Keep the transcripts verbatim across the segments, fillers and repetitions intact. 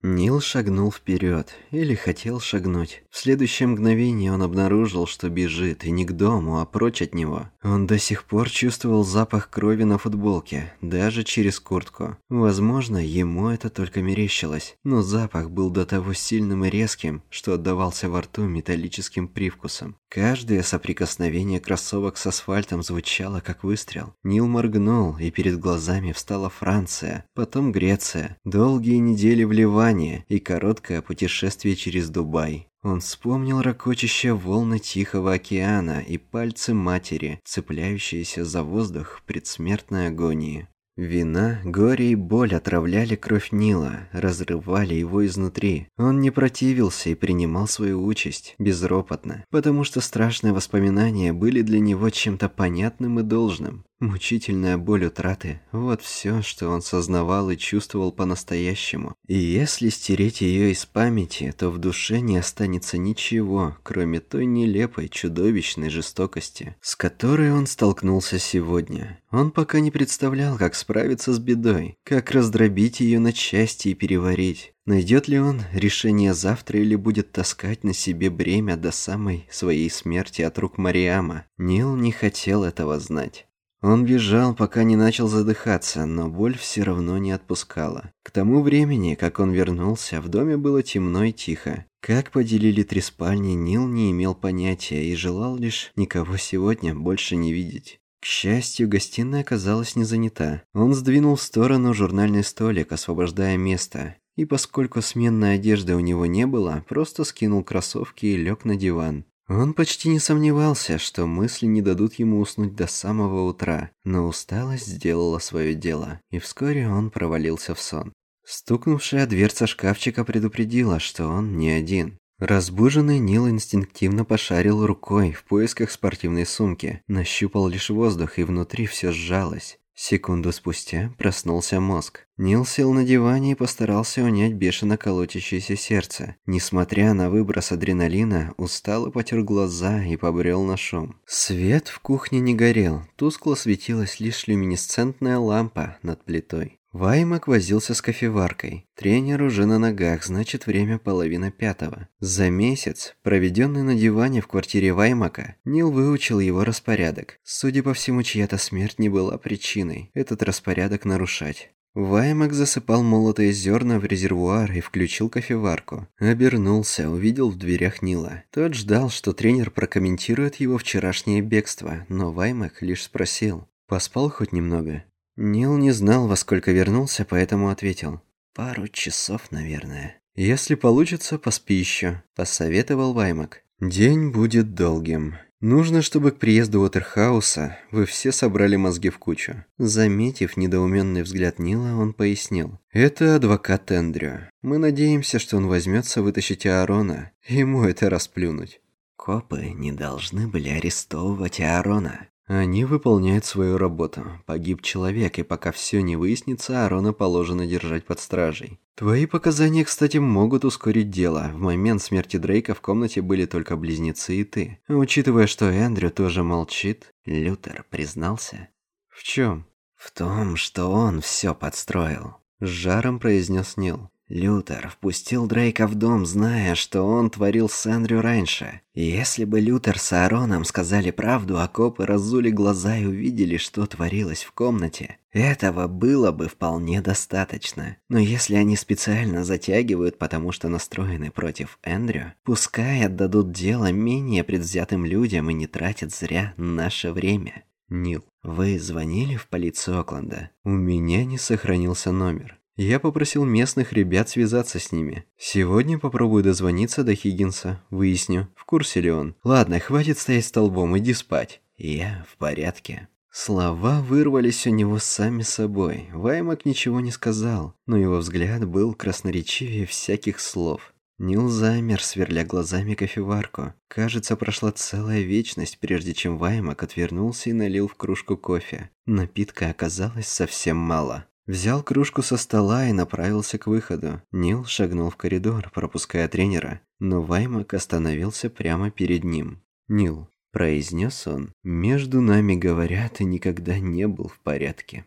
Нил шагнул вперед, или хотел шагнуть. В следующее мгновение он обнаружил, что бежит, и не к дому, а прочь от него. Он до сих пор чувствовал запах крови на футболке, даже через куртку. Возможно, ему это только мерещилось, но запах был до того сильным и резким, что отдавался во рту металлическим привкусом. Каждое соприкосновение кроссовок с асфальтом звучало как выстрел. Нил моргнул, и перед глазами встала Франция, потом Греция, долгие недели в Ливане и короткое путешествие через Дубай. Он вспомнил ракочущие волны Тихого океана и пальцы матери, цепляющиеся за воздух в предсмертной агонии. Вина, горе и боль отравляли кровь Нила, разрывали его изнутри. Он не противился и принимал свою участь безропотно, потому что страшные воспоминания были для него чем-то понятным и должным. Мучительная боль утраты – вот все, что он сознавал и чувствовал по-настоящему. И если стереть ее из памяти, то в душе не останется ничего, кроме той нелепой, чудовищной жестокости, с которой он столкнулся сегодня. Он пока не представлял, как справиться с бедой, как раздробить ее на части и переварить. Найдет ли он решение завтра или будет таскать на себе бремя до самой своей смерти от рук Мариама? Нил не хотел этого знать. Он бежал, пока не начал задыхаться, но боль все равно не отпускала. К тому времени, как он вернулся, в доме было темно и тихо. Как поделили три спальни, Нил не имел понятия и желал лишь никого сегодня больше не видеть. К счастью, гостиная оказалась не занята. Он сдвинул в сторону журнальный столик, освобождая место. И поскольку сменной одежды у него не было, просто скинул кроссовки и лег на диван. Он почти не сомневался, что мысли не дадут ему уснуть до самого утра, но усталость сделала свое дело, и вскоре он провалился в сон. Стукнувшая дверца шкафчика предупредила, что он не один. Разбуженный Нил инстинктивно пошарил рукой в поисках спортивной сумки, нащупал лишь воздух, и внутри все сжалось. Секунду спустя проснулся мозг. Нил сел на диване и постарался унять бешено колотящееся сердце. Несмотря на выброс адреналина, устало потер глаза и побрел на шум. Свет в кухне не горел, тускло светилась лишь люминесцентная лампа над плитой. Ваймак возился с кофеваркой. Тренер уже на ногах, значит, время половина пятого. За месяц, проведенный на диване в квартире Ваймака, Нил выучил его распорядок. Судя по всему, чья-то смерть не была причиной этот распорядок нарушать. Ваймак засыпал молотые зерна в резервуар и включил кофеварку. Обернулся, увидел в дверях Нила. Тот ждал, что тренер прокомментирует его вчерашнее бегство, но Ваймак лишь спросил: «Поспал хоть немного?» Нил не знал, во сколько вернулся, поэтому ответил: «Пару часов, наверное». «Если получится, поспи еще», – посоветовал Ваймак. «День будет долгим. Нужно, чтобы к приезду Уотерхауса вы все собрали мозги в кучу». Заметив недоуменный взгляд Нила, он пояснил: «Это адвокат Эндрю. Мы надеемся, что он возьмется вытащить Аарона. Ему это расплюнуть». «Копы не должны были арестовывать Аарона». «Они выполняют свою работу. Погиб человек, и пока все не выяснится, Аарона положено держать под стражей. Твои показания, кстати, могут ускорить дело. В момент смерти Дрейка в комнате были только близнецы и ты. Учитывая, что Эндрю тоже молчит...» Лютер признался. «В чем?» «В том, что он все подстроил», — с жаром произнес Нил. Лютер впустил Дрейка в дом, зная, что он творил с Эндрю раньше. И если бы Лютер с Аароном сказали правду, а копы разули глаза и увидели, что творилось в комнате, этого было бы вполне достаточно. Но если они специально затягивают, потому что настроены против Эндрю, пускай отдадут дело менее предвзятым людям и не тратят зря наше время. Нил, вы звонили в полицию Окленда? У меня не сохранился номер. Я попросил местных ребят связаться с ними. Сегодня попробую дозвониться до Хиггинса. Выясню, в курсе ли он. Ладно, хватит стоять столбом, иди спать. Я в порядке. Слова вырвались у него сами собой. Ваймак ничего не сказал, но его взгляд был красноречивее всяких слов. Нил замер, сверля глазами кофеварку. Кажется, прошла целая вечность, прежде чем Ваймак отвернулся и налил в кружку кофе. Напитка оказалось совсем мало. Взял кружку со стола и направился к выходу. Нил шагнул в коридор, пропуская тренера, но Ваймак остановился прямо перед ним. «Нил», – произнес он, – «между нами говорят, ты никогда не был в порядке».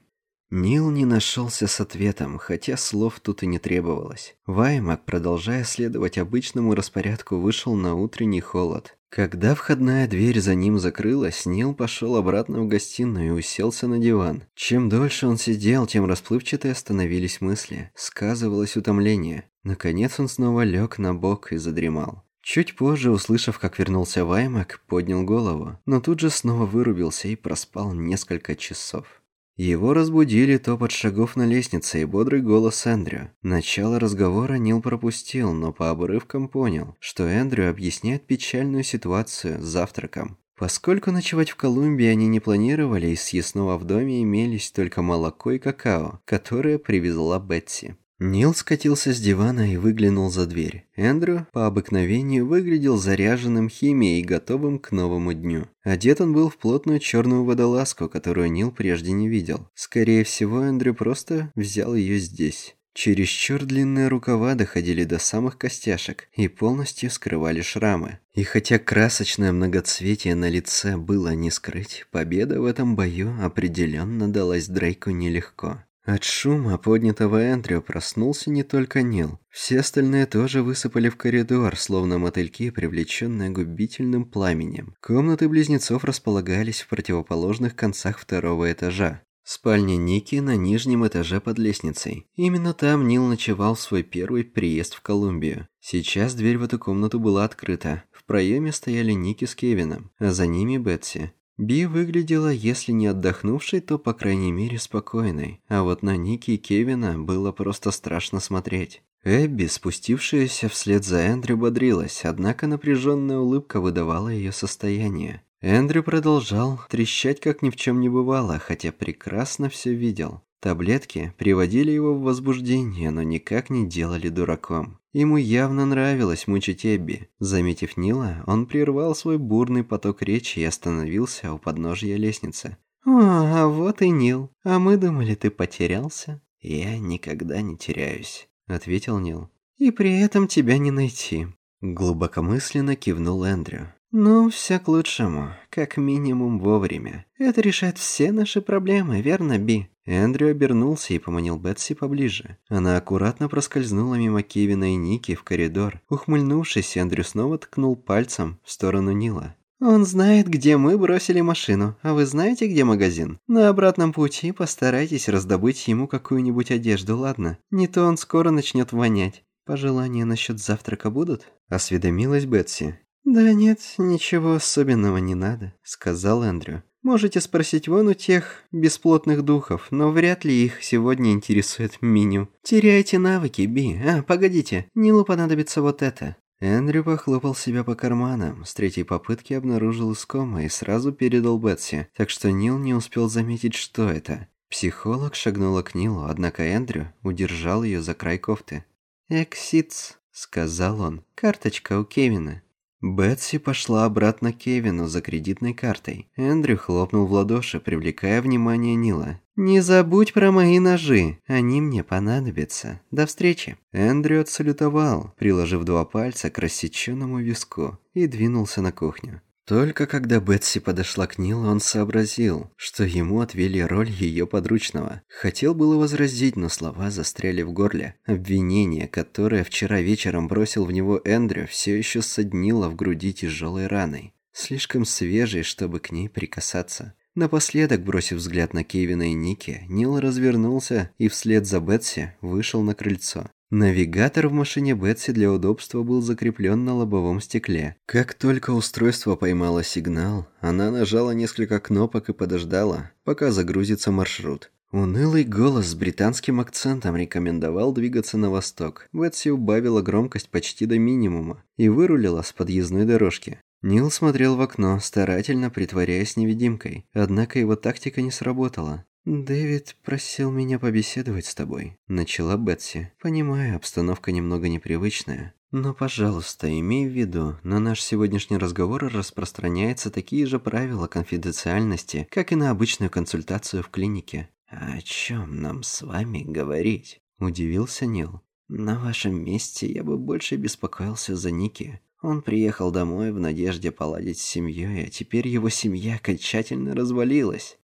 Нил не нашелся с ответом, хотя слов тут и не требовалось. Ваймак, продолжая следовать обычному распорядку, вышел на утренний холод. Когда входная дверь за ним закрылась, Нил пошел обратно в гостиную и уселся на диван. Чем дольше он сидел, тем расплывчатее становились мысли. Сказывалось утомление. Наконец он снова лег на бок и задремал. Чуть позже, услышав, как вернулся Ваймак, поднял голову, но тут же снова вырубился и проспал несколько часов. Его разбудили топот шагов на лестнице и бодрый голос Эндрю. Начало разговора Нил пропустил, но по обрывкам понял, что Эндрю объясняет печальную ситуацию с завтраком. Поскольку ночевать в Колумбии они не планировали, из съестного в доме имелись только молоко и какао, которое привезла Бетси. Нил скатился с дивана и выглянул за дверь. Эндрю, по обыкновению, выглядел заряженным химией и готовым к новому дню. Одет он был в плотную черную водолазку, которую Нил прежде не видел. Скорее всего, Эндрю просто взял ее здесь. Чересчур длинные рукава доходили до самых костяшек и полностью скрывали шрамы. И хотя красочное многоцветие на лице было не скрыть, победа в этом бою определенно далась Дрейку нелегко. От шума, поднятого Эндрю, проснулся не только Нил. Все остальные тоже высыпали в коридор, словно мотыльки, привлеченные губительным пламенем. Комнаты близнецов располагались в противоположных концах второго этажа. Спальня Ники на нижнем этаже под лестницей. Именно там Нил ночевал в свой первый приезд в Колумбию. Сейчас дверь в эту комнату была открыта. В проеме стояли Ники с Кевином, а за ними Бетси. Би выглядела, если не отдохнувшей, то, по крайней мере, спокойной. А вот на Ники и Кевина было просто страшно смотреть. Эбби, спустившаяся вслед за Эндрю, бодрилась, однако напряженная улыбка выдавала ее состояние. Эндрю продолжал трещать, как ни в чем не бывало, хотя прекрасно все видел. Таблетки приводили его в возбуждение, но никак не делали дураком. Ему явно нравилось мучить Эбби. Заметив Нила, он прервал свой бурный поток речи и остановился у подножия лестницы. «О, а вот и Нил. А мы думали, ты потерялся?» «Я никогда не теряюсь», — ответил Нил. «И при этом тебя не найти», — глубокомысленно кивнул Эндрю. «Ну, все к лучшему. Как минимум вовремя. Это решает все наши проблемы, верно, Би?» Эндрю обернулся и поманил Бетси поближе. Она аккуратно проскользнула мимо Кевина и Ники в коридор. Ухмыльнувшись, Эндрю снова ткнул пальцем в сторону Нила. «Он знает, где мы бросили машину. А вы знаете, где магазин? На обратном пути постарайтесь раздобыть ему какую-нибудь одежду, ладно? Не то он скоро начнет вонять. Пожелания насчет завтрака будут?» – осведомилась Бетси. «Да нет, ничего особенного не надо», — сказал Эндрю. «Можете спросить вон у тех бесплотных духов, но вряд ли их сегодня интересует меню. Теряете навыки, Би. А, погодите, Нилу понадобится вот это». Эндрю похлопал себя по карманам, с третьей попытки обнаружил искомое и сразу передал Бетси, так что Нил не успел заметить, что это. Психолог шагнула к Нилу, однако Эндрю удержал ее за край кофты. «Экситс», — сказал он, — «карточка у Кевина». Бетси пошла обратно к Кевину за кредитной картой. Эндрю хлопнул в ладоши, привлекая внимание Нила. «Не забудь про мои ножи, они мне понадобятся. До встречи». Эндрю отсалютовал, приложив два пальца к рассеченному виску, и двинулся на кухню. Только когда Бетси подошла к Нилу, он сообразил, что ему отвели роль ее подручного. Хотел было возразить, но слова застряли в горле. Обвинение, которое вчера вечером бросил в него Эндрю, все еще соднило в груди тяжелой раной. Слишком свежей, чтобы к ней прикасаться. Напоследок, бросив взгляд на Кевина и Ники, Нил развернулся и вслед за Бетси вышел на крыльцо. Навигатор в машине Бетси для удобства был закреплен на лобовом стекле. Как только устройство поймало сигнал, она нажала несколько кнопок и подождала, пока загрузится маршрут. Унылый голос с британским акцентом рекомендовал двигаться на восток. Бетси убавила громкость почти до минимума и вырулила с подъездной дорожки. Нил смотрел в окно, старательно притворяясь невидимкой, однако его тактика не сработала. «Дэвид просил меня побеседовать с тобой», — начала Бетси. «Понимаю, обстановка немного непривычная. Но, пожалуйста, имей в виду, на наш сегодняшний разговор распространяются такие же правила конфиденциальности, как и на обычную консультацию в клинике». «А о чем нам с вами говорить?» — удивился Нил. «На вашем месте я бы больше беспокоился за Ники. Он приехал домой в надежде поладить с семьей, а теперь его семья окончательно развалилась.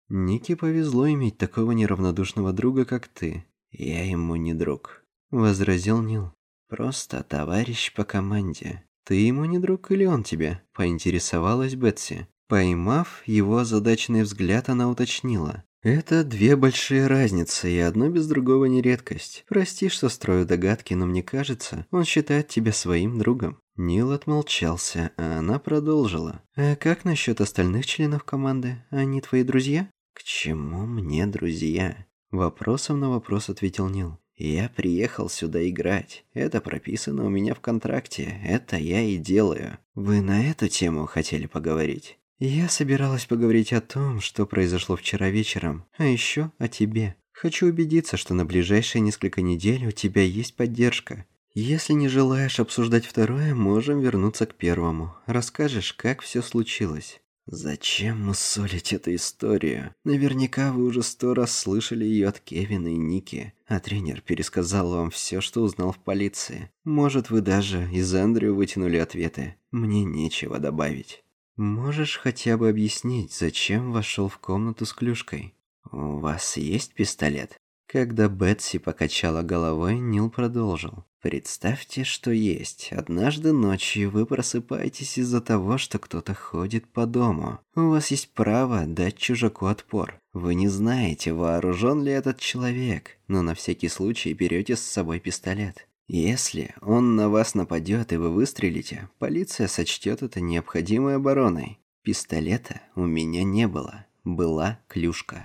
Нике повезло иметь такого неравнодушного друга, как ты. Я ему не друг, возразил Нил. Просто товарищ по команде. Ты ему не друг или он тебе? Поинтересовалась Бетси. Поймав его озадаченный взгляд, она уточнила. Это две большие разницы, и одно без другого не редкость. Прости, что строю догадки, но мне кажется, он считает тебя своим другом. Нил отмолчался, а она продолжила. А как насчет остальных членов команды? Они твои друзья? К чему мне друзья? Вопросом на вопрос ответил Нил. Я приехал сюда играть. Это прописано у меня в контракте. Это я и делаю. Вы на эту тему хотели поговорить? Я собиралась поговорить о том, что произошло вчера вечером, а еще о тебе. Хочу убедиться, что на ближайшие несколько недель у тебя есть поддержка. Если не желаешь обсуждать второе, можем вернуться к первому. Расскажешь, как все случилось. Зачем мусолить эту историю? Наверняка вы уже сто раз слышали ее от Кевина и Ники, а тренер пересказал вам все, что узнал в полиции. Может, вы даже из Эндрю вытянули ответы. Мне нечего добавить. Можешь хотя бы объяснить, зачем вошел в комнату с клюшкой? У вас есть пистолет? Когда Бетси покачала головой, Нил продолжил. Представьте, что есть. Однажды ночью вы просыпаетесь из-за того, что кто-то ходит по дому. У вас есть право дать чужаку отпор. Вы не знаете, вооружен ли этот человек, но на всякий случай берете с собой пистолет. Если он на вас нападет и вы выстрелите, полиция сочтет это необходимой обороной. Пистолета у меня не было. Была клюшка.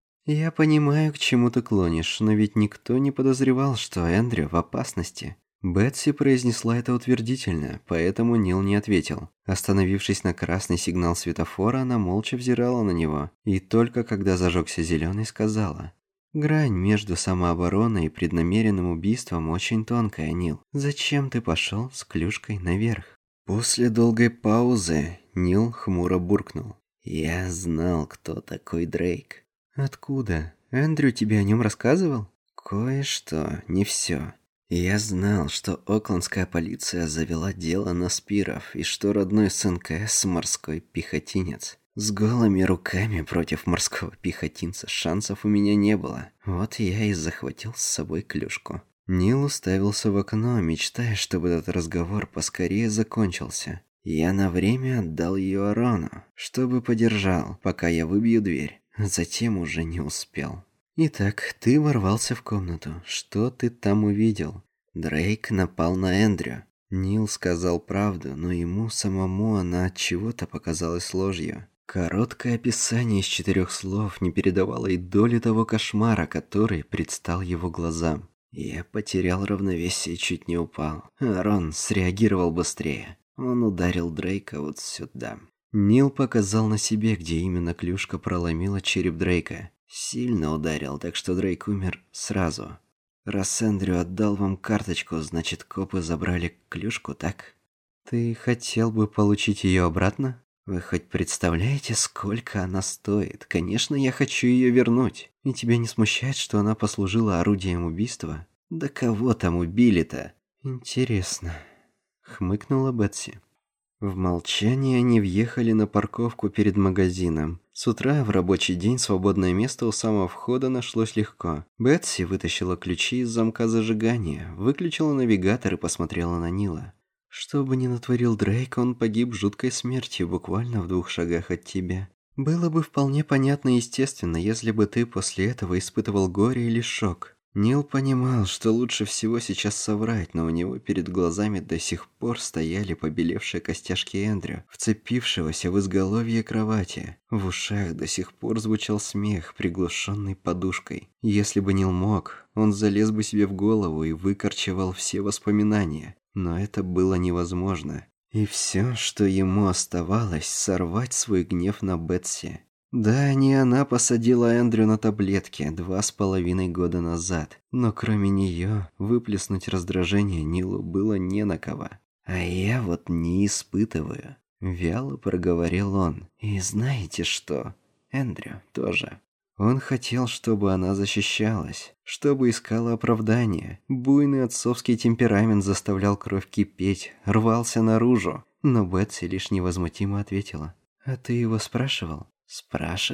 Я понимаю, к чему ты клонишь, но ведь никто не подозревал, что Эндрю в опасности. Бетси произнесла это утвердительно, поэтому Нил не ответил. Остановившись на красный сигнал светофора, она молча взирала на него, и только когда зажегся зеленый, сказала: «Грань между самообороной и преднамеренным убийством очень тонкая, Нил. Зачем ты пошел с клюшкой наверх?» После долгой паузы Нил хмуро буркнул: «Я знал, кто такой Дрейк». «Откуда? Эндрю тебе о нем рассказывал?» «Кое-что, не все. Я знал, что оклендская полиция завела дело на Спиров, и что родной сын КС морской пехотинец. С голыми руками против морского пехотинца шансов у меня не было. Вот я и захватил с собой клюшку». Нил уставился в окно, мечтая, чтобы этот разговор поскорее закончился. Я на время отдал ее Арону, чтобы подержал, пока я выбью дверь. Затем уже не успел. «Итак, ты ворвался в комнату. Что ты там увидел?» Дрейк напал на Эндрю. Нил сказал правду, но ему самому она от чего-то показалась ложью. Короткое описание из четырех слов не передавало и доли того кошмара, который предстал его глазам. Я потерял равновесие и чуть не упал. Арон среагировал быстрее. Он ударил Дрейка вот сюда. Нил показал на себе, где именно клюшка проломила череп Дрейка. Сильно ударил, так что Дрейк умер сразу. Раз Эндрю отдал вам карточку, значит, копы забрали клюшку, так? Ты хотел бы получить ее обратно? Вы хоть представляете, сколько она стоит? Конечно, я хочу ее вернуть. И тебя не смущает, что она послужила орудием убийства? Да кого там убили-то? Интересно, хмыкнула Бетси. В молчании они въехали на парковку перед магазином. С утра в рабочий день свободное место у самого входа нашлось легко. Бетси вытащила ключи из замка зажигания, выключила навигатор и посмотрела на Нила. «Что бы ни натворил Дрейк, он погиб жуткой смертью буквально в двух шагах от тебя. Было бы вполне понятно и естественно, если бы ты после этого испытывал горе или шок». Нил понимал, что лучше всего сейчас соврать, но у него перед глазами до сих пор стояли побелевшие костяшки Эндрю, вцепившегося в изголовье кровати. В ушах до сих пор звучал смех, приглушенный подушкой. Если бы Нил мог, он залез бы себе в голову и выкорчевал все воспоминания. Но это было невозможно. И все, что ему оставалось, сорвать свой гнев на Бетси. Да, не она посадила Эндрю на таблетки два с половиной года назад, но кроме нее выплеснуть раздражение Нилу было не на кого. «А я вот не испытываю», — вяло проговорил он. «И знаете что? Эндрю тоже». Он хотел, чтобы она защищалась, чтобы искала оправдания. Буйный отцовский темперамент заставлял кровь кипеть, рвался наружу. Но Бетси лишь невозмутимо ответила. «А ты его спрашивал?» «Спрашивал.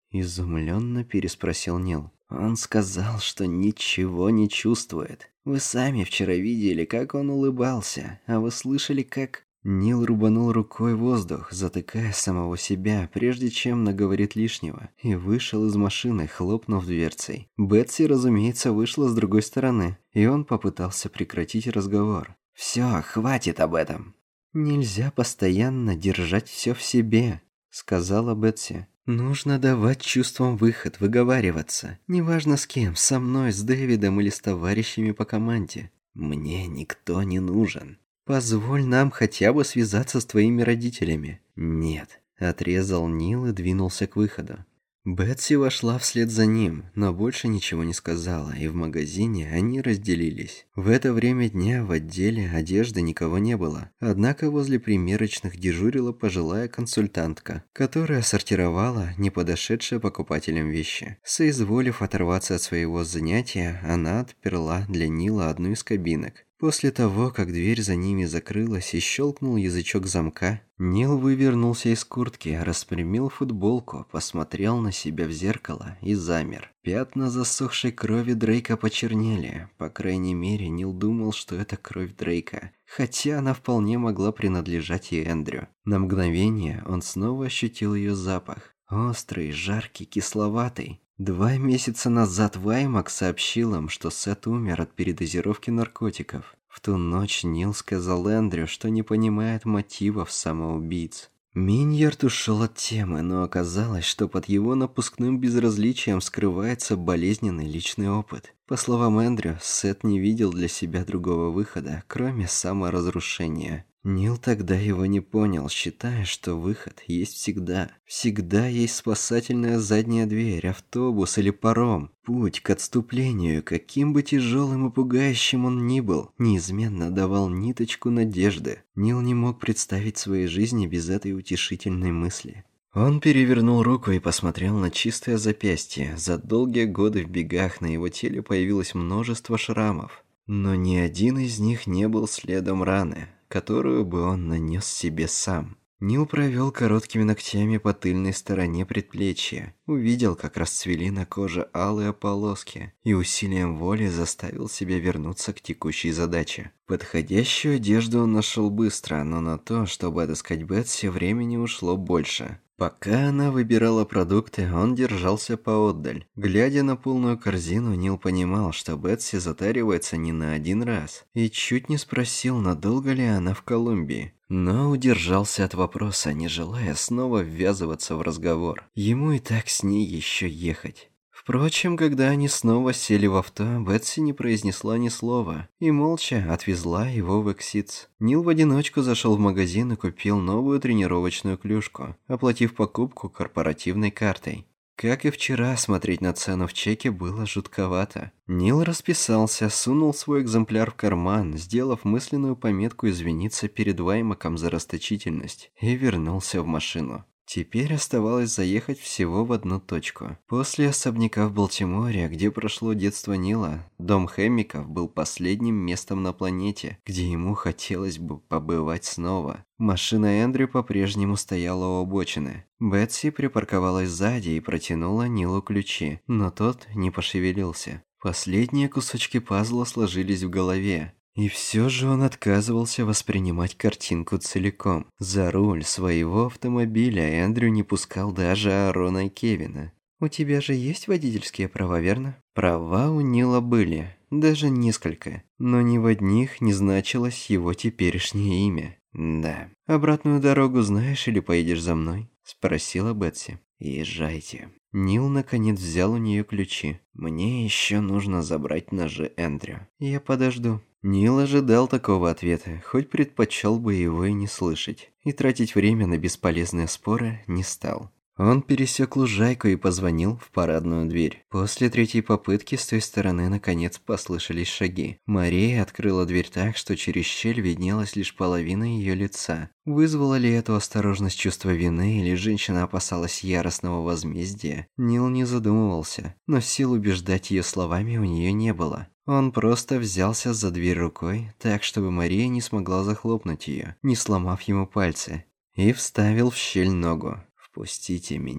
Изумленно переспросил Нил. «Он сказал, что ничего не чувствует. Вы сами вчера видели, как он улыбался, а вы слышали, как...» Нил рубанул рукой воздух, затыкая самого себя, прежде чем наговорит лишнего, и вышел из машины, хлопнув дверцей. Бетси, разумеется, вышла с другой стороны, и он попытался прекратить разговор. «Все, хватит об этом!» «Нельзя постоянно держать все в себе», — сказала Бетси. «Нужно давать чувствам выход, выговариваться. Неважно с кем, со мной, с Дэвидом или с товарищами по команде. Мне никто не нужен. Позволь нам хотя бы связаться с твоими родителями». «Нет», — отрезал Нил и двинулся к выходу. Бетси вошла вслед за ним, но больше ничего не сказала, и в магазине они разделились. В это время дня в отделе одежды никого не было, однако возле примерочных дежурила пожилая консультантка, которая сортировала не подошедшие покупателям вещи. Соизволив оторваться от своего занятия, она отперла для Нила одну из кабинок. После того, как дверь за ними закрылась и щелкнул язычок замка, Нил вывернулся из куртки, распрямил футболку, посмотрел на себя в зеркало и замер. Пятна засохшей крови Дрейка почернели. По крайней мере, Нил думал, что это кровь Дрейка, хотя она вполне могла принадлежать и Эндрю. На мгновение он снова ощутил ее запах. Острый, жаркий, кисловатый. Два месяца назад Ваймак сообщил им, что Сет умер от передозировки наркотиков. В ту ночь Нил сказал Эндрю, что не понимает мотивов самоубийц. Миньярд ушел от темы, но оказалось, что под его напускным безразличием скрывается болезненный личный опыт. По словам Эндрю, Сет не видел для себя другого выхода, кроме саморазрушения. Нил тогда его не понял, считая, что выход есть всегда. Всегда есть спасательная задняя дверь, автобус или паром. Путь к отступлению, каким бы тяжелым и пугающим он ни был, неизменно давал ниточку надежды. Нил не мог представить своей жизни без этой утешительной мысли. Он перевернул руку и посмотрел на чистое запястье. За долгие годы в бегах на его теле появилось множество шрамов. Но ни один из них не был следом раны, которую бы он нанес себе сам. Нил провел короткими ногтями по тыльной стороне предплечья, увидел, как расцвели на коже алые полоски, и усилием воли заставил себя вернуться к текущей задаче. Подходящую одежду он нашел быстро, но на то, чтобы отыскать Бетси, времени ушло больше. Пока она выбирала продукты, он держался поотдаль. Глядя на полную корзину, Нил понимал, что Бетси затаривается не на один раз, и чуть не спросил, надолго ли она в Колумбии. Но удержался от вопроса, не желая снова ввязываться в разговор. Ему и так с ней еще ехать. Впрочем, когда они снова сели в авто, Бетси не произнесла ни слова и молча отвезла его в Экситс. Нил в одиночку зашел в магазин и купил новую тренировочную клюшку, оплатив покупку корпоративной картой. Как и вчера, смотреть на цену в чеке было жутковато. Нил расписался, сунул свой экземпляр в карман, сделав мысленную пометку извиниться перед Ваймаком за расточительность, и вернулся в машину. Теперь оставалось заехать всего в одну точку. После особняка в Балтиморе, где прошло детство Нила, дом Хэммиков был последним местом на планете, где ему хотелось бы побывать снова. Машина Эндрю по-прежнему стояла у обочины. Бетси припарковалась сзади и протянула Нилу ключи, но тот не пошевелился. Последние кусочки пазла сложились в голове. И все же он отказывался воспринимать картинку целиком. За руль своего автомобиля Эндрю не пускал даже Аарона и Кевина. «У тебя же есть водительские права, верно?» Права у Нила были, даже несколько, но ни в одних не значилось его теперешнее имя. «Да. Обратную дорогу знаешь или поедешь за мной?» – спросила Бетси. «Езжайте». Нил наконец взял у нее ключи. «Мне еще нужно забрать ножи Эндрю. Я подожду». Нил ожидал такого ответа, хоть предпочел бы его и не слышать, и тратить время на бесполезные споры не стал. Он пересек лужайку и позвонил в парадную дверь. После третьей попытки с той стороны наконец послышались шаги. Мария открыла дверь так, что через щель виднелась лишь половина ее лица. Вызвала ли эту осторожность чувство вины, или женщина опасалась яростного возмездия, Нил не задумывался, но сил убеждать ее словами у нее не было. Он просто взялся за дверь рукой, так, чтобы Мария не смогла захлопнуть ее, не сломав ему пальцы, и вставил в щель ногу. «Впустите меня».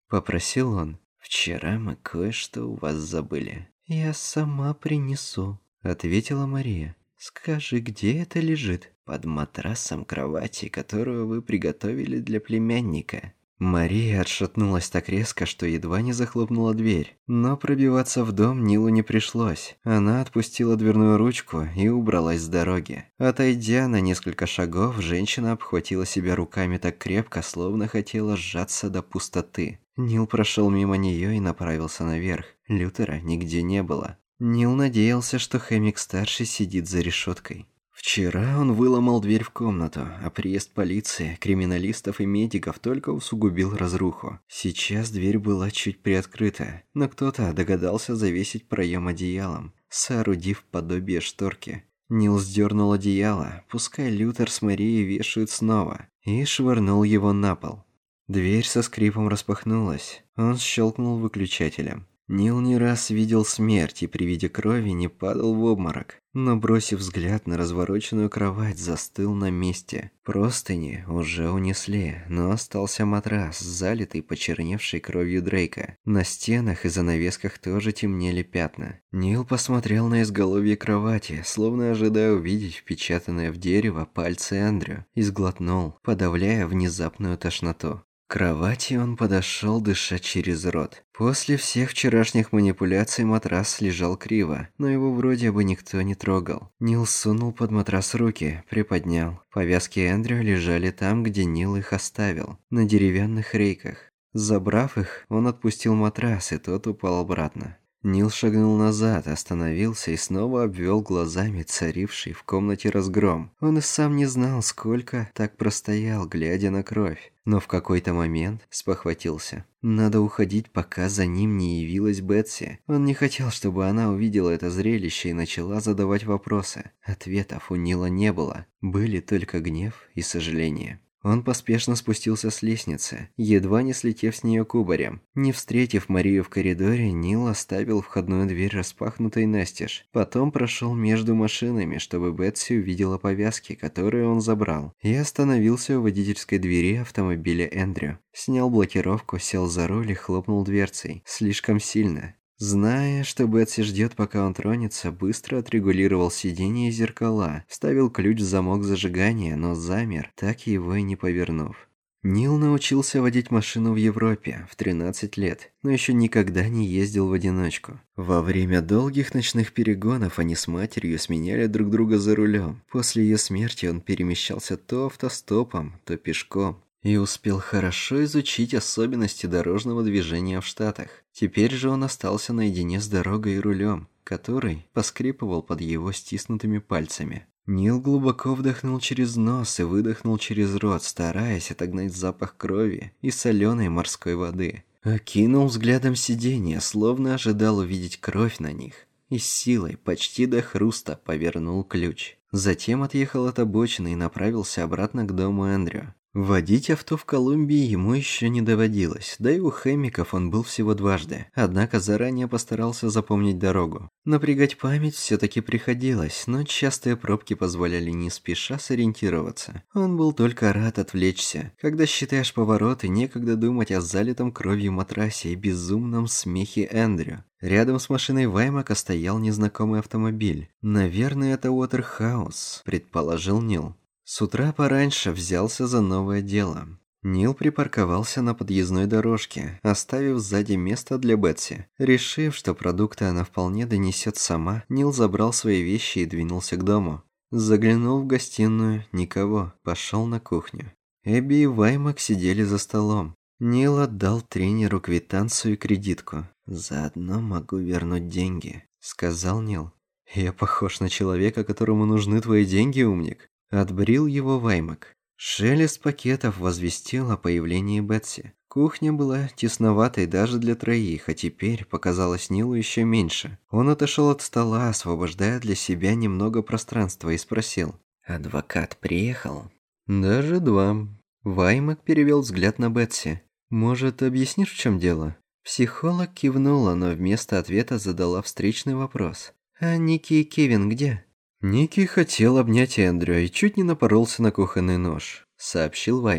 попросил он. «Вчера мы кое-что у вас забыли». «Я сама принесу», — ответила Мария. «Скажи, где это лежит?» «Под матрасом кровати, которую вы приготовили для племянника». Мария отшатнулась так резко, что едва не захлопнула дверь. Но пробиваться в дом Нилу не пришлось. Она отпустила дверную ручку и убралась с дороги. Отойдя на несколько шагов, женщина обхватила себя руками так крепко, словно хотела сжаться до пустоты. Нил прошел мимо нее и направился наверх. Лютера нигде не было. Нил надеялся, что Хэммик-старший сидит за решеткой. Вчера он выломал дверь в комнату, а приезд полиции, криминалистов и медиков только усугубил разруху. Сейчас дверь была чуть приоткрыта, но кто-то догадался завесить проем одеялом, соорудив подобие шторки. Нил сдернул одеяло, пускай Лютер с Марией вешают снова, и швырнул его на пол. Дверь со скрипом распахнулась, он щелкнул выключателем. Нил не раз видел смерть и при виде крови не падал в обморок, но, бросив взгляд на развороченную кровать, застыл на месте. Простыни уже унесли, но остался матрас, залитый почерневшей кровью Дрейка. На стенах и занавесках тоже темнели пятна. Нил посмотрел на изголовье кровати, словно ожидая увидеть впечатанное в дерево пальцы Эндрю, и сглотнул, подавляя внезапную тошноту. К кровати он подошел, дыша через рот. После всех вчерашних манипуляций матрас лежал криво, но его вроде бы никто не трогал. Нил сунул под матрас руки, приподнял. Повязки Эндрю лежали там, где Нил их оставил, на деревянных рейках. Забрав их, он отпустил матрас, и тот упал обратно. Нил шагнул назад, остановился и снова обвел глазами царивший в комнате разгром. Он и сам не знал, сколько так простоял, глядя на кровь. Но в какой-то момент спохватился. Надо уходить, пока за ним не явилась Бетси. Он не хотел, чтобы она увидела это зрелище и начала задавать вопросы. Ответов у Нила не было. Были только гнев и сожаление. Он поспешно спустился с лестницы, едва не слетев с нее кубарем. Не встретив Марию в коридоре, Нил оставил входную дверь распахнутой настежь. Потом прошел между машинами, чтобы Бетси увидела повязки, которые он забрал, и остановился у водительской двери автомобиля Эндрю. Снял блокировку, сел за руль и хлопнул дверцей. Слишком сильно. Зная, что Бетси ждет, пока он тронется, быстро отрегулировал сиденье и зеркала, вставил ключ в замок зажигания, но замер, так его и не повернув. Нил научился водить машину в Европе в тринадцать лет, но еще никогда не ездил в одиночку. Во время долгих ночных перегонов они с матерью сменяли друг друга за рулем. После ее смерти он перемещался то автостопом, то пешком. И успел хорошо изучить особенности дорожного движения в Штатах. Теперь же он остался наедине с дорогой и рулем, который поскрипывал под его стиснутыми пальцами. Нил глубоко вдохнул через нос и выдохнул через рот, стараясь отогнать запах крови и соленой морской воды. Окинул взглядом сиденья, словно ожидал увидеть кровь на них. И с силой, почти до хруста, повернул ключ. Затем отъехал от обочины и направился обратно к дому Эндрю. Водить авто в Колумбии ему еще не доводилось, да и у Хэммиков он был всего дважды, однако заранее постарался запомнить дорогу. Напрягать память все-таки приходилось, но частые пробки позволяли не спеша сориентироваться. Он был только рад отвлечься. Когда считаешь повороты, некогда думать о залитом кровью матрасе и безумном смехе Эндрю. Рядом с машиной Ваймака стоял незнакомый автомобиль. «Наверное, это Уотерхаус», – предположил Нил. С утра пораньше взялся за новое дело. Нил припарковался на подъездной дорожке, оставив сзади место для Бетси. Решив, что продукты она вполне донесет сама, Нил забрал свои вещи и двинулся к дому. Заглянул в гостиную, никого, пошел на кухню. Эбби и Ваймак сидели за столом. Нил отдал тренеру квитанцию и кредитку. «Заодно могу вернуть деньги», — сказал Нил. «Я похож на человека, которому нужны твои деньги, умник?» Отбрил его Ваймак. Шелест пакетов возвестил о появлении Бетси. Кухня была тесноватой даже для троих, а теперь показалось Нилу еще меньше. Он отошел от стола, освобождая для себя немного пространства, и спросил: «Адвокат приехал?» «Даже два». Ваймак перевел взгляд на Бетси. «Может, объяснишь, в чем дело?» Психолог кивнула, но вместо ответа задала встречный вопрос. «А Ники и Кевин где?» «Ники хотел обнять Эндрю и чуть не напоролся на кухонный нож», — сообщил Ваймак.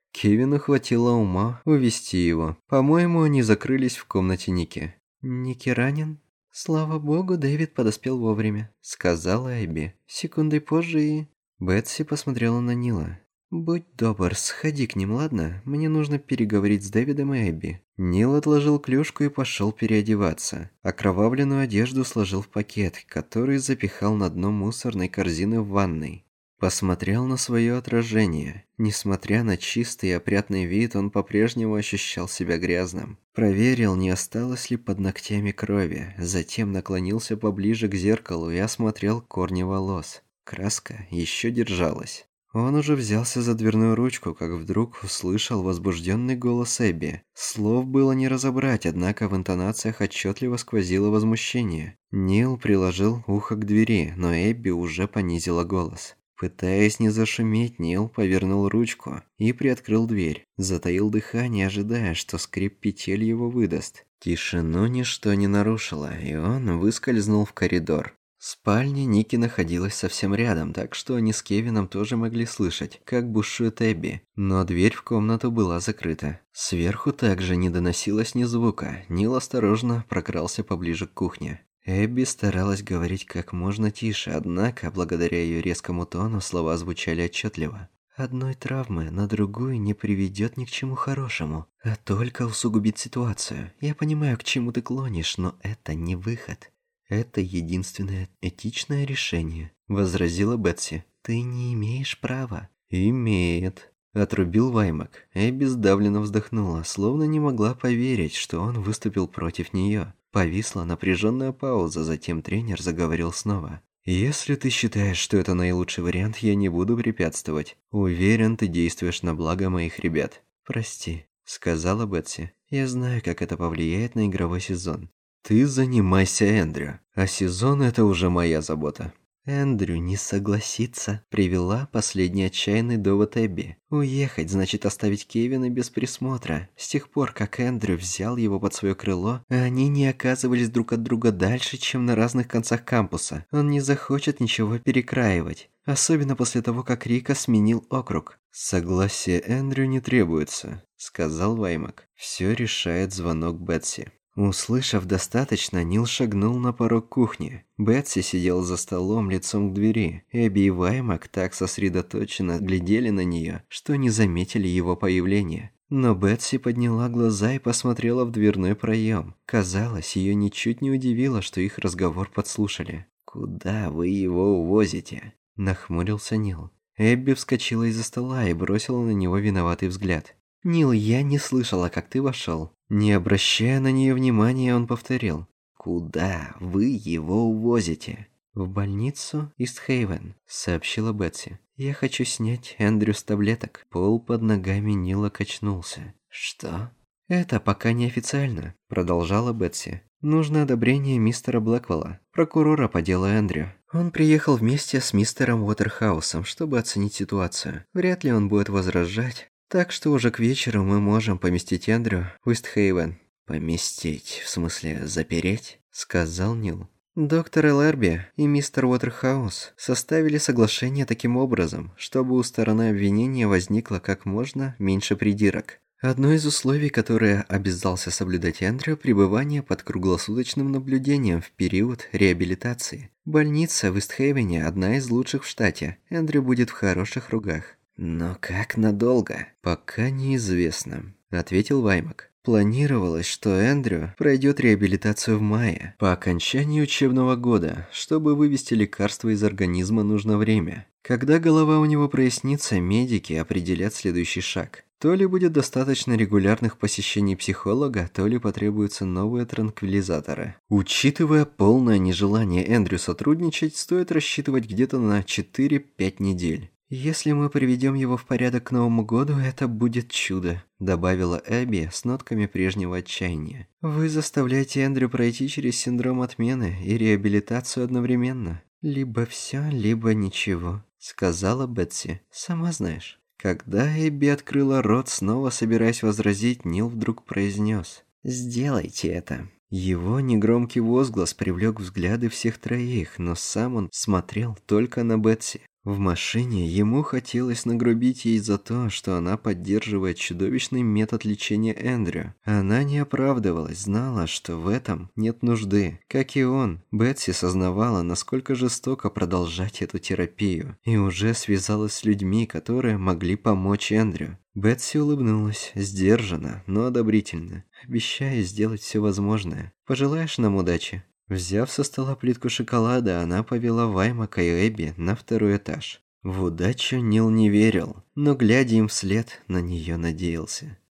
Кевину хватило ума увести его. По-моему, они закрылись в комнате Ники. «Ники ранен?» «Слава богу, Дэвид подоспел вовремя», — сказала Эбби. Секундой позже и... Бетси посмотрела на Нила. «Будь добр, сходи к ним, ладно? Мне нужно переговорить с Дэвидом и Эбби». Нил отложил клюшку и пошел переодеваться. Окровавленную одежду сложил в пакет, который запихал на дно мусорной корзины в ванной. Посмотрел на свое отражение. Несмотря на чистый и опрятный вид, он по-прежнему ощущал себя грязным. Проверил, не осталось ли под ногтями крови. Затем наклонился поближе к зеркалу и осмотрел корни волос. Краска еще держалась. Он уже взялся за дверную ручку, как вдруг услышал возбужденный голос Эбби. Слов было не разобрать, однако в интонациях отчетливо сквозило возмущение. Нил приложил ухо к двери, но Эбби уже понизила голос. Пытаясь не зашуметь, Нил повернул ручку и приоткрыл дверь. Затаил дыхание, ожидая, что скрип петель его выдаст. Тишину ничто не нарушило, и он выскользнул в коридор. Спальня Ники находилась совсем рядом, так что они с Кевином тоже могли слышать, как бушует Эбби. Но дверь в комнату была закрыта. Сверху также не доносилось ни звука. Нил осторожно прокрался поближе к кухне. Эбби старалась говорить как можно тише, однако, благодаря ее резкому тону, слова звучали отчетливо. «Одной травмы на другую не приведет ни к чему хорошему, а только усугубит ситуацию. Я понимаю, к чему ты клонишь, но это не выход. Это единственное этичное решение», — возразила Бетси. «Ты не имеешь права». «Имеет», — отрубил Ваймак. Эбби сдавленно вздохнула, словно не могла поверить, что он выступил против нее. Повисла напряженная пауза, затем тренер заговорил снова. «Если ты считаешь, что это наилучший вариант, я не буду препятствовать. Уверен, ты действуешь на благо моих ребят». «Прости», — сказала Бетси. «Я знаю, как это повлияет на игровой сезон». «Ты занимайся Эндрю, а сезон – это уже моя забота». «Эндрю не согласится», – привела последний отчаянный довод Эбби. «Уехать значит оставить Кевина без присмотра. С тех пор, как Эндрю взял его под свое крыло, они не оказывались друг от друга дальше, чем на разных концах кампуса. Он не захочет ничего перекраивать, особенно после того, как Рика сменил округ». «Согласие Эндрю не требуется», – сказал Ваймак. «Все решает звонок Бетси». Услышав достаточно, Нил шагнул на порог кухни. Бетси сидела за столом лицом к двери. Эбби и Ваймак так сосредоточенно глядели на нее, что не заметили его появления. Но Бетси подняла глаза и посмотрела в дверной проем. Казалось, ее ничуть не удивило, что их разговор подслушали. «Куда вы его увозите?» – нахмурился Нил. Эбби вскочила из-за стола и бросила на него виноватый взгляд. «Нил, я не слышала, как ты вошел». Не обращая на нее внимания, он повторил. «Куда вы его увозите?» «В больницу Ист-Хейвен», — сообщила Бетси. «Я хочу снять Эндрю с таблеток». Пол под ногами Нила качнулся. «Что?» «Это пока неофициально», — продолжала Бетси. «Нужно одобрение мистера Блэквелла, прокурора по делу Эндрю. Он приехал вместе с мистером Уотерхаусом, чтобы оценить ситуацию. Вряд ли он будет возражать. Так что уже к вечеру мы можем поместить Эндрю в Ист-Хейвен». «Поместить? В смысле, запереть?» – сказал Нил. Доктор Элэрби и мистер Уотерхаус составили соглашение таким образом, чтобы у стороны обвинения возникло как можно меньше придирок. Одно из условий, которое обязался соблюдать Эндрю – пребывание под круглосуточным наблюдением в период реабилитации. Больница в Ист-Хейвене одна из лучших в штате. Эндрю будет в хороших ругах. «Но как надолго?» «Пока неизвестно», — ответил Ваймак. Планировалось, что Эндрю пройдет реабилитацию в мае. По окончании учебного года, чтобы вывести лекарство из организма, нужно время. Когда голова у него прояснится, медики определят следующий шаг. То ли будет достаточно регулярных посещений психолога, то ли потребуются новые транквилизаторы. Учитывая полное нежелание Эндрю сотрудничать, стоит рассчитывать где-то на четыре-пять недель. «Если мы приведем его в порядок к Новому году, это будет чудо», — добавила Эбби с нотками прежнего отчаяния. «Вы заставляете Эндрю пройти через синдром отмены и реабилитацию одновременно. Либо все, либо ничего», — сказала Бетси. «Сама знаешь». Когда Эбби открыла рот, снова собираясь возразить, Нил вдруг произнес: «Сделайте это». Его негромкий возглас привлек взгляды всех троих, но сам он смотрел только на Бетси. В машине ему хотелось нагрубить ей за то, что она поддерживает чудовищный метод лечения Эндрю. Она не оправдывалась, знала, что в этом нет нужды. Как и он, Бетси сознавала, насколько жестоко продолжать эту терапию, и уже связалась с людьми, которые могли помочь Эндрю. Бетси улыбнулась, сдержанно, но одобрительно, обещая сделать все возможное. «Пожелаешь нам удачи?» Взяв со стола плитку шоколада, она повела Ваймака и Эбби на второй этаж. В удачу Нил не верил, но, глядя им вслед, на нее надеялся.